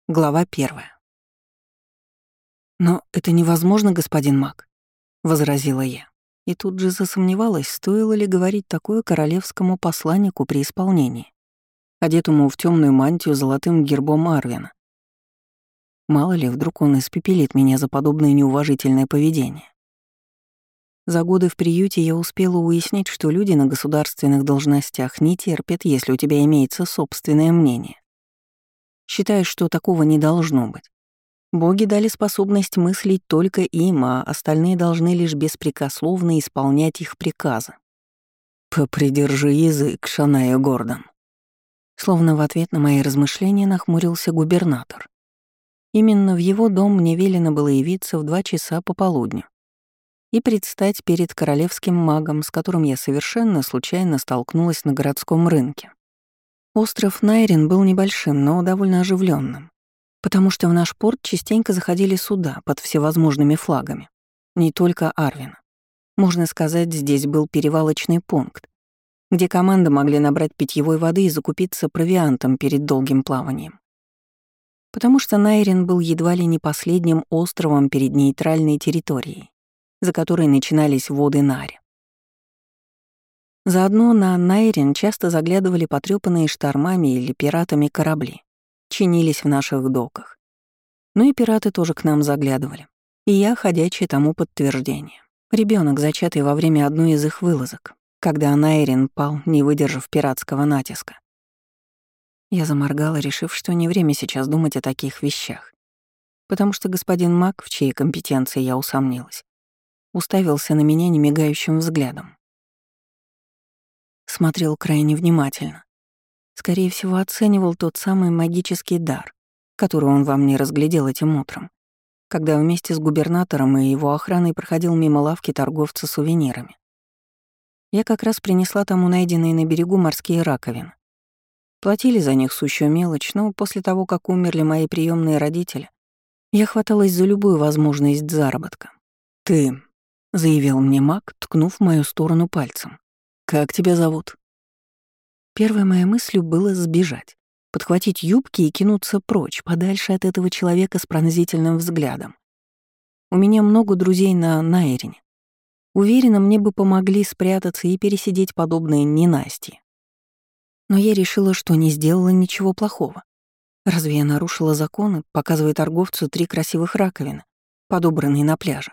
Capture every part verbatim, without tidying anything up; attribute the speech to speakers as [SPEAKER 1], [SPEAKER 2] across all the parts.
[SPEAKER 1] Глава первая. «Но это невозможно, господин Мак», — возразила я. И тут же засомневалась, стоило ли говорить такое королевскому посланнику при исполнении, одетому в темную мантию с золотым гербом Арвина. Мало ли, вдруг он испепелит меня за подобное неуважительное поведение. За годы в приюте я успела уяснить, что люди на государственных должностях не терпят, если у тебя имеется собственное мнение. Считаешь, что такого не должно быть. Боги дали способность мыслить только им, а остальные должны лишь беспрекословно исполнять их приказы. «Попридержи язык, Шаная Гордон». Словно в ответ на мои размышления нахмурился губернатор. Именно в его дом мне велено было явиться в два часа пополудню и предстать перед королевским магом, с которым я совершенно случайно столкнулась на городском рынке. Остров Найрин был небольшим, но довольно оживленным, потому что в наш порт частенько заходили суда под всевозможными флагами. Не только Арвина. Можно сказать, здесь был перевалочный пункт, где команды могли набрать питьевой воды и закупиться провиантом перед долгим плаванием. Потому что Найрин был едва ли не последним островом перед нейтральной территорией, за которой начинались воды Нари. Заодно на Найрин часто заглядывали потрёпанные штормами или пиратами корабли, чинились в наших доках. Ну и пираты тоже к нам заглядывали. И я ходячее тому подтверждение. Ребенок, зачатый во время одной из их вылазок, когда Найрин пал, не выдержав пиратского натиска. Я заморгала, решив, что не время сейчас думать о таких вещах, потому что господин Мак, в чьей компетенции я усомнилась, уставился на меня немигающим взглядом. Смотрел крайне внимательно. Скорее всего, оценивал тот самый магический дар, который он во мне разглядел этим утром, когда вместе с губернатором и его охраной проходил мимо лавки торговца сувенирами. Я как раз принесла тому найденные на берегу морские раковины. Платили за них сущую мелочь, но после того, как умерли мои приемные родители, я хваталась за любую возможность заработка. «Ты», — заявил мне маг, ткнув в мою сторону пальцем. «Как тебя зовут?» Первой моей мыслью было сбежать, подхватить юбки и кинуться прочь, подальше от этого человека с пронзительным взглядом. У меня много друзей на Найрине. Уверена, мне бы помогли спрятаться и пересидеть подобное ненастье. Но я решила, что не сделала ничего плохого. Разве я нарушила законы, показывая торговцу три красивых раковины, подобранные на пляже?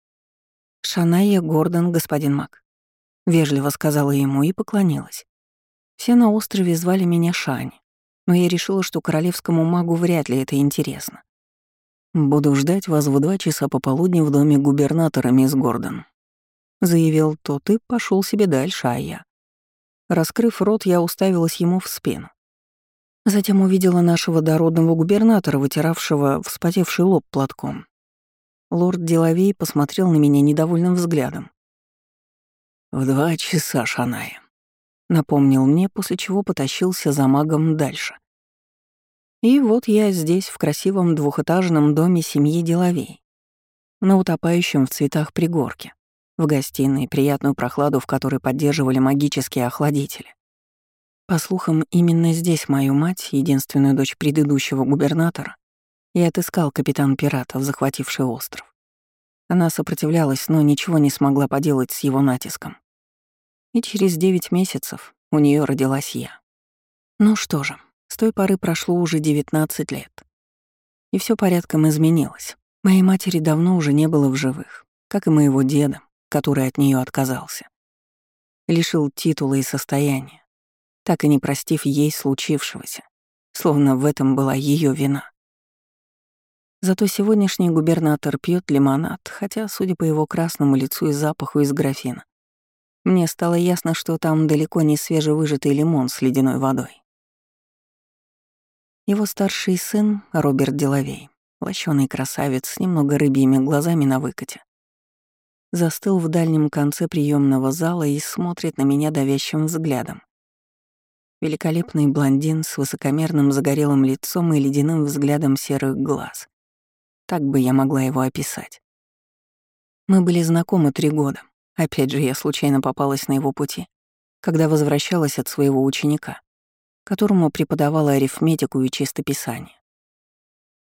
[SPEAKER 1] «Шаная Гордон, господин Мак», — вежливо сказала ему и поклонилась. Все на острове звали меня Шани, но я решила, что королевскому магу вряд ли это интересно. «Буду ждать вас в два часа пополудни в доме губернатора, мисс Гордон», — заявил тот и пошел себе дальше, а я. Раскрыв рот, я уставилась ему в спину. Затем увидела нашего дородного губернатора, вытиравшего вспотевший лоб платком. Лорд Делавей посмотрел на меня недовольным взглядом. «В два часа, Шаная», — напомнил мне, после чего потащился за магом дальше. И вот я здесь, в красивом двухэтажном доме семьи Делавей, на утопающем в цветах пригорке, в гостиной, приятную прохладу, в которой поддерживали магические охладители. По слухам, именно здесь мою мать, единственную дочь предыдущего губернатора, и отыскал капитан пиратов, захвативший остров. Она сопротивлялась, но ничего не смогла поделать с его натиском. И через девять месяцев у нее родилась я. Ну что же, с той поры прошло уже девятнадцать лет. И все порядком изменилось. Моей матери давно уже не было в живых, как и моего деда, который от нее отказался. Лишил титула и состояния, так и не простив ей случившегося, словно в этом была ее вина. Зато сегодняшний губернатор пьет лимонад, хотя, судя по его красному лицу и запаху из графина, мне стало ясно, что там далеко не свежевыжатый лимон с ледяной водой. Его старший сын, Роберт Делавей, лощеный красавец с немного рыбьими глазами на выкате, застыл в дальнем конце приемного зала и смотрит на меня давящим взглядом. Великолепный блондин с высокомерным загорелым лицом и ледяным взглядом серых глаз. Так бы я могла его описать. Мы были знакомы три года. Опять же, я случайно попалась на его пути, когда возвращалась от своего ученика, которому преподавала арифметику и чистописание.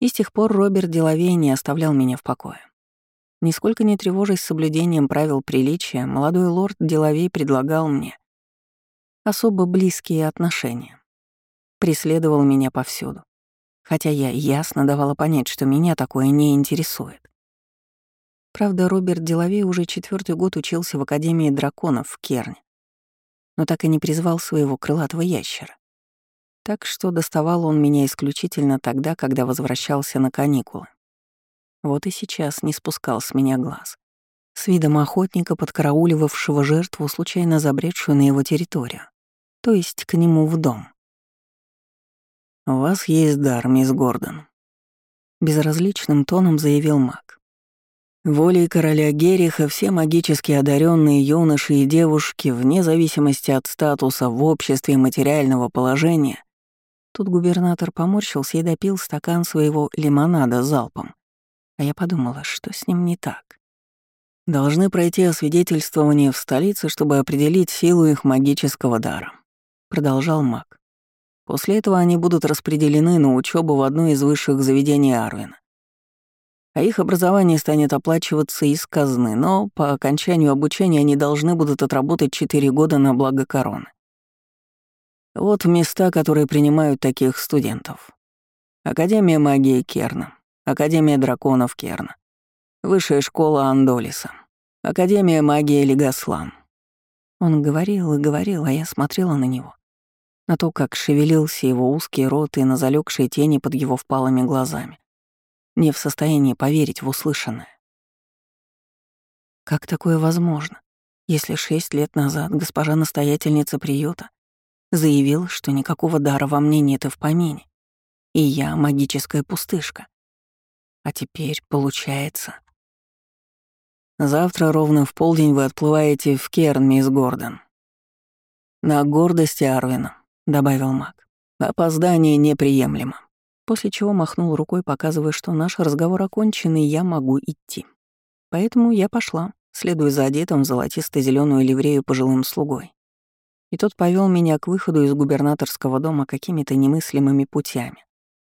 [SPEAKER 1] И с тех пор Роберт Делавей не оставлял меня в покое. Нисколько не тревожась соблюдением правил приличия, молодой лорд Делавей предлагал мне особо близкие отношения. Преследовал меня повсюду, хотя я ясно давала понять, что меня такое не интересует. Правда, Роберт Делавей уже четвертый год учился в Академии драконов в Керне, но так и не призвал своего крылатого ящера. Так что доставал он меня исключительно тогда, когда возвращался на каникулы. Вот и сейчас не спускал с меня глаз. С видом охотника, подкарауливавшего жертву, случайно забредшую на его территорию, то есть к нему в дом. «У вас есть дар, мисс Гордон», — безразличным тоном заявил маг. «Волей короля Гериха все магически одаренные юноши и девушки, вне зависимости от статуса в обществе и материального положения». Тут губернатор поморщился и допил стакан своего лимонада залпом. А я подумала, что с ним не так. Должны пройти освидетельствование в столице, чтобы определить силу их магического дара, продолжал маг. После этого они будут распределены на учебу в одно из высших заведений Арвина. А их образование станет оплачиваться из казны, но по окончанию обучения они должны будут отработать четыре года на благо короны. Вот места, которые принимают таких студентов. Академия магии Керна, Академия драконов Керна, Высшая школа Андолиса, Академия магии Легаслан. Он говорил и говорил, а я смотрела на него. На то, как шевелился его узкий рот и на залёгшие тени под его впалыми глазами. Не в состоянии поверить в услышанное. Как такое возможно, если шесть лет назад госпожа настоятельница приюта заявила, что никакого дара во мне нет и в помине, и я магическая пустышка? А теперь получается... Завтра ровно в полдень вы отплываете в Керн, мисс Гордон. На гордости Арвина, добавил маг. Опоздание неприемлемо. После чего махнул рукой, показывая, что наш разговор окончен, и я могу идти. Поэтому я пошла, следуя за одетым в золотисто-зелёную ливрею пожилым слугой. И тот повел меня к выходу из губернаторского дома какими-то немыслимыми путями.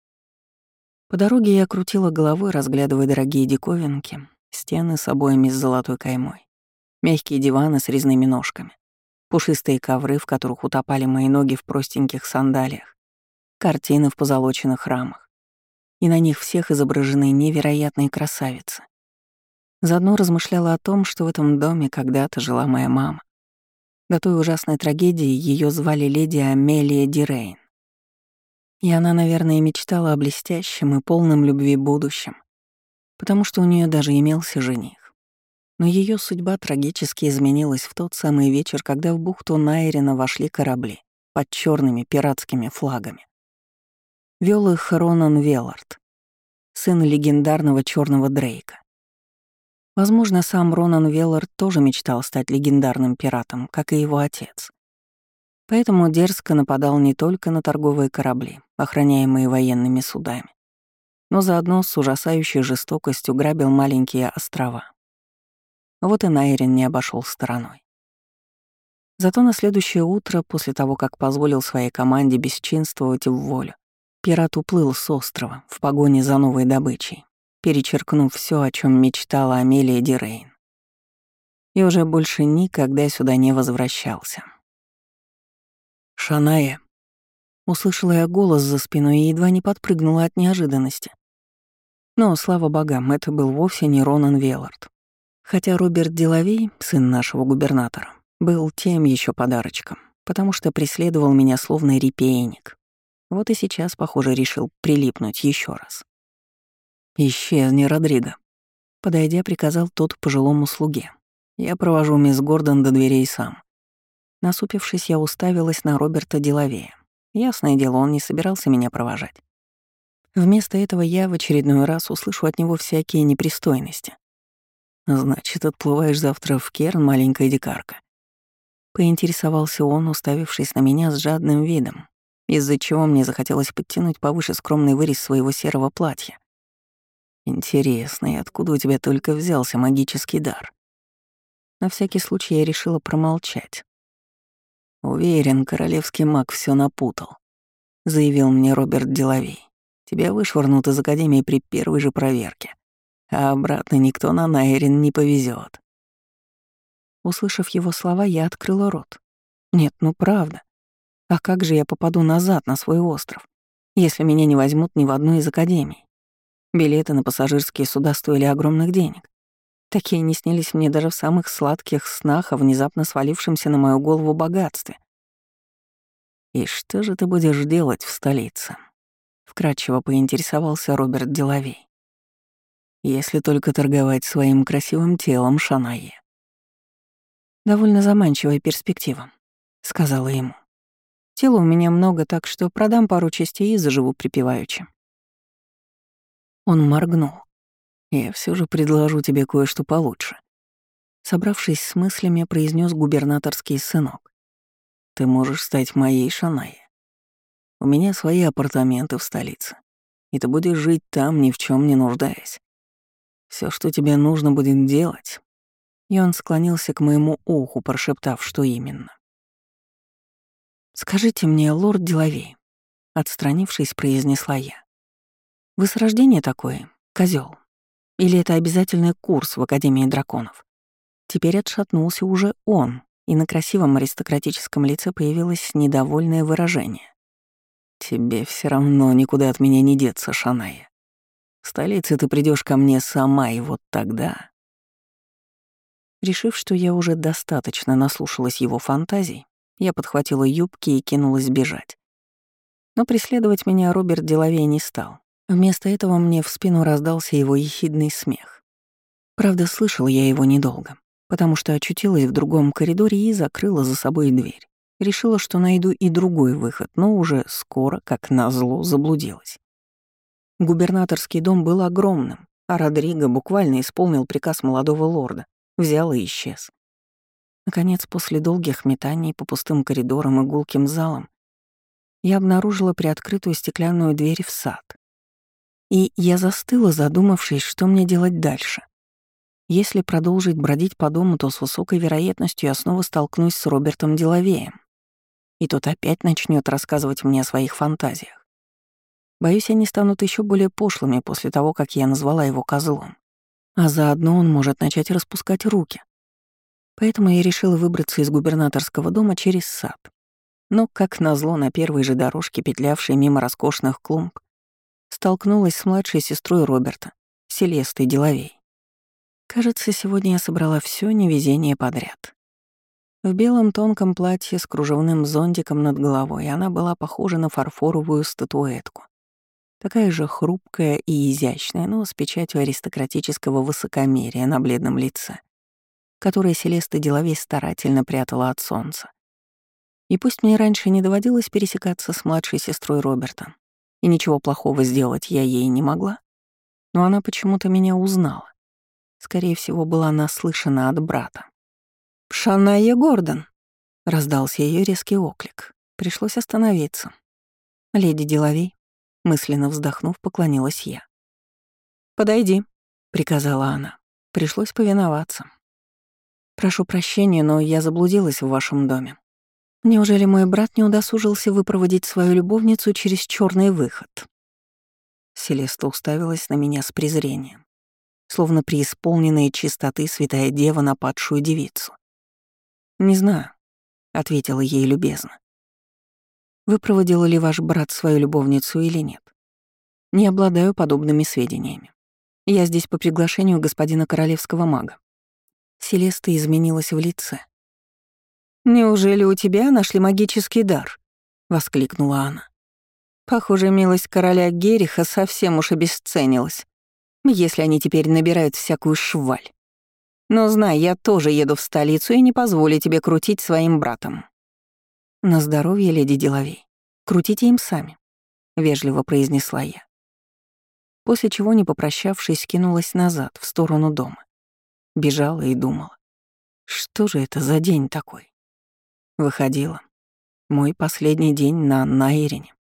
[SPEAKER 1] По дороге я крутила головой, разглядывая дорогие диковинки, стены с обоями с золотой каймой, мягкие диваны с резными ножками, пушистые ковры, в которых утопали мои ноги в простеньких сандалиях, картины в позолоченных рамах. И на них всех изображены невероятные красавицы. Заодно размышляла о том, что в этом доме когда-то жила моя мама. До той ужасной трагедии ее звали леди Амелия Дирейн. И она, наверное, мечтала о блестящем и полном любви будущем, потому что у нее даже имелся жених. Но ее судьба трагически изменилась в тот самый вечер, когда в бухту Найрена вошли корабли под черными пиратскими флагами. Вел их Ронан Веллард, сын легендарного черного Дрейка. Возможно, сам Ронан Веллард тоже мечтал стать легендарным пиратом, как и его отец. Поэтому дерзко нападал не только на торговые корабли, охраняемые военными судами, но заодно с ужасающей жестокостью грабил маленькие острова. Вот и Найрен не обошел стороной. Зато на следующее утро, после того, как позволил своей команде бесчинствовать в волю, пират уплыл с острова в погоне за новой добычей, перечеркнув все, о чем мечтала Амелия Дирейн. И уже больше никогда сюда не возвращался. «Шаная!» Услышала я голос за спиной и едва не подпрыгнула от неожиданности. Но, слава богам, это был вовсе не Ронан Веллард. Хотя Роберт Делавей, сын нашего губернатора, был тем еще подарочком, потому что преследовал меня словно репейник. Вот и сейчас, похоже, решил прилипнуть еще раз. «Исчезни, Родриго», — подойдя, приказал тот пожилому слуге. «Я провожу мисс Гордон до дверей сам». Насупившись, я уставилась на Роберта Делавея. Ясное дело, он не собирался меня провожать. Вместо этого я в очередной раз услышу от него всякие непристойности. «Значит, отплываешь завтра в Керн, маленькая дикарка?» Поинтересовался он, уставившись на меня с жадным видом, из-за чего мне захотелось подтянуть повыше скромный вырез своего серого платья. «Интересно, и откуда у тебя только взялся магический дар?» На всякий случай я решила промолчать. «Уверен, королевский маг все напутал», — заявил мне Роберт Делавей. Тебя вышвырнут из академии при первой же проверке, а обратно никто на Найрин не повезет. Услышав его слова, я открыла рот. Нет, ну правда. А как же я попаду назад на свой остров, если меня не возьмут ни в одну из академий? Билеты на пассажирские суда стоили огромных денег. Такие не снились мне даже в самых сладких снах о внезапно свалившемся на мою голову богатстве. «И что же ты будешь делать в столице?» — вкратчиво поинтересовался Роберт Делавей. «Если только торговать своим красивым телом, Шанайе». «Довольно заманчивая перспектива», — сказала ему. «Тела у меня много, так что продам пару частей и заживу припеваючи». Он моргнул. «Я все же предложу тебе кое-что получше», — собравшись с мыслями, произнес губернаторский сынок. «Ты можешь стать моей Шанайе. У меня свои апартаменты в столице, и ты будешь жить там, ни в чем не нуждаясь. Все, что тебе нужно будет делать...» И он склонился к моему уху, прошептав, что именно. «Скажите мне, лорд Делавей», — отстранившись, произнесла я. «Вы с рождения такой, козел? Или это обязательный курс в Академии драконов?» Теперь отшатнулся уже он, и на красивом аристократическом лице появилось недовольное выражение. «Тебе все равно никуда от меня не деться, Шанайя. В столице ты придешь ко мне сама, и вот тогда...» Решив, что я уже достаточно наслушалась его фантазий, я подхватила юбки и кинулась бежать. Но преследовать меня Роберт Делавей не стал. Вместо этого мне в спину раздался его ехидный смех. Правда, слышала я его недолго, потому что очутилась в другом коридоре и закрыла за собой дверь. Решила, что найду и другой выход, но уже скоро, как назло, заблудилась. Губернаторский дом был огромным, а Родриго буквально исполнил приказ молодого лорда, взял и исчез. Наконец, после долгих метаний по пустым коридорам и гулким залам, я обнаружила приоткрытую стеклянную дверь в сад. И я застыла, задумавшись, что мне делать дальше. Если продолжить бродить по дому, то с высокой вероятностью я снова столкнусь с Робертом Делавеем, и тот опять начнет рассказывать мне о своих фантазиях. Боюсь, они станут еще более пошлыми после того, как я назвала его козлом. А заодно он может начать распускать руки. Поэтому я решила выбраться из губернаторского дома через сад. Но, как назло, на первой же дорожке, петлявшей мимо роскошных клумб, столкнулась с младшей сестрой Роберта, Селестой Делавей. Кажется, сегодня я собрала все невезение подряд. В белом тонком платье с кружевным зонтиком над головой она была похожа на фарфоровую статуэтку. Такая же хрупкая и изящная, но с печатью аристократического высокомерия на бледном лице, которое Селеста Делавей старательно прятала от солнца. И пусть мне раньше не доводилось пересекаться с младшей сестрой Роберта, и ничего плохого сделать я ей не могла, но она почему-то меня узнала. Скорее всего, была наслышана от брата. «Шанайя Гордон!» — раздался ее резкий оклик. Пришлось остановиться. «Леди Делавей», — мысленно вздохнув, поклонилась я. «Подойди», — приказала она. Пришлось повиноваться. «Прошу прощения, но я заблудилась в вашем доме. Неужели мой брат не удосужился выпроводить свою любовницу через черный выход?» Селеста уставилась на меня с презрением, словно преисполненная чистоты святая дева на падшую девицу. «Не знаю», — ответила ей любезно. «Выпроводил ли ваш брат свою любовницу или нет? Не обладаю подобными сведениями. Я здесь по приглашению господина королевского мага». Селеста изменилась в лице. «Неужели у тебя нашли магический дар?» — воскликнула она. «Похоже, милость короля Гериха совсем уж обесценилась, если они теперь набирают всякую шваль. Но знай, я тоже еду в столицу и не позволю тебе крутить своим братом». «На здоровье, леди Делавей. Крутите им сами», — вежливо произнесла я. После чего, не попрощавшись, кинулась назад, в сторону дома. Бежала и думала, что же это за день такой? Выходила. Мой последний день на Найрине.